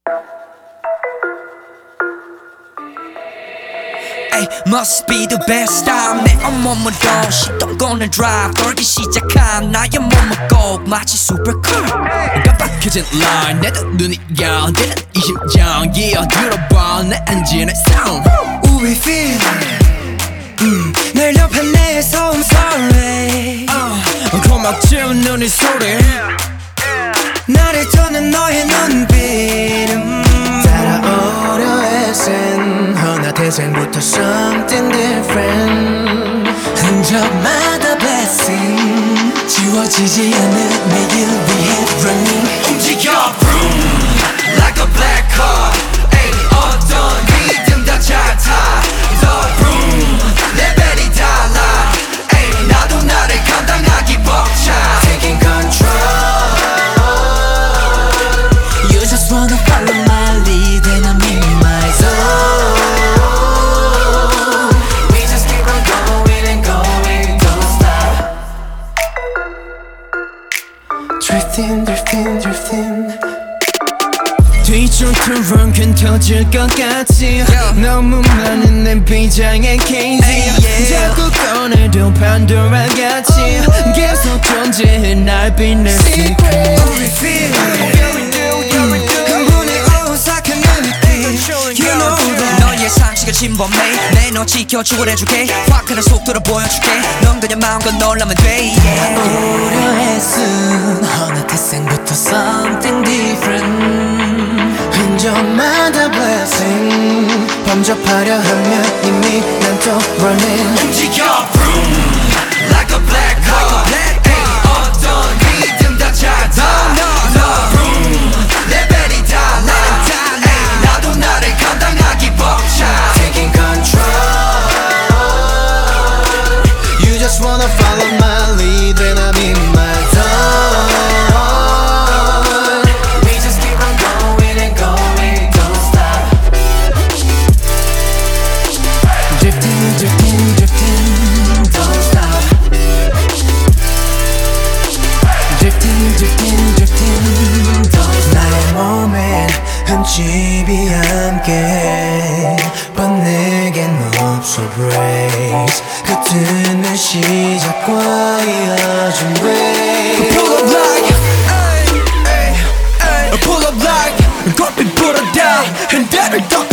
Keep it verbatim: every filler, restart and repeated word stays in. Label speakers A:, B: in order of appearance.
A: Ay, must be the best time 내 온몸으로 시동권을 drive 떨기 시작한 나의 몸은 꼭 마치 슈퍼카 깜빡해진 line 내도 눈이 열리는 이 심장 yeah 들어봐 내 엔진의 sound
B: We feel 음, 날 옆에 내서 I'm sorry
A: uh, 고막지은 눈이 소리
B: 나를 떠는 너의 눈빛 음.
C: 따라오려 애쓴 허나 태생부터 something different
B: 흔적마다 blessing 지워지지 않는 매일 위해 running
A: 움직여 vroom like a black car 에이 어떤 리듬 다 잘 타 더 vroom 레벨이 달라 에이 나도 나를 감당하기 벅차
B: Taking control You just wanna follow my lead and I'm in my zone We just keep on going and going, don't stop Drifting, drifting, drifting
C: 뒤쪽처럼 괜찮을 것 같지 너무 많은 내 비장의 케이지 자꾸 꺼내도 판도라 같이 계속 존재해 날 빛낸 secret
B: We feel 흥분에 오싹한 느낌 You know that
A: 너의 상식을 침범해 내 너 지켜 추월해줄게 확하는 속도로 보여줄게 넌 그냥 마음껏 놀라면 돼 yeah.
B: 오려 애쓴 어느 태생부터 something different
C: 흔적마다 blessing 범접하려 하면 이미 난 또 running
A: 움직여 vroom like a black car 에이 어떤 리듬 다 잘 타 너 vroom 레벨이 달라 에이 나도 나를 감당하기 벅차
C: Taking control You just wanna follow my lead when I'm in my zone
B: We just keep on going and going, don't stop Drifting, drifting, drifting, don't stop Drifting, drifting, drifting, don't stop
C: 나의 몸엔 흠집이 함께 But 내겐 없어 breaks 같은 시작과 이어진 way
A: Pull up like ay, ay, ay. Pull up like 골빛 불어다 흔들을 덮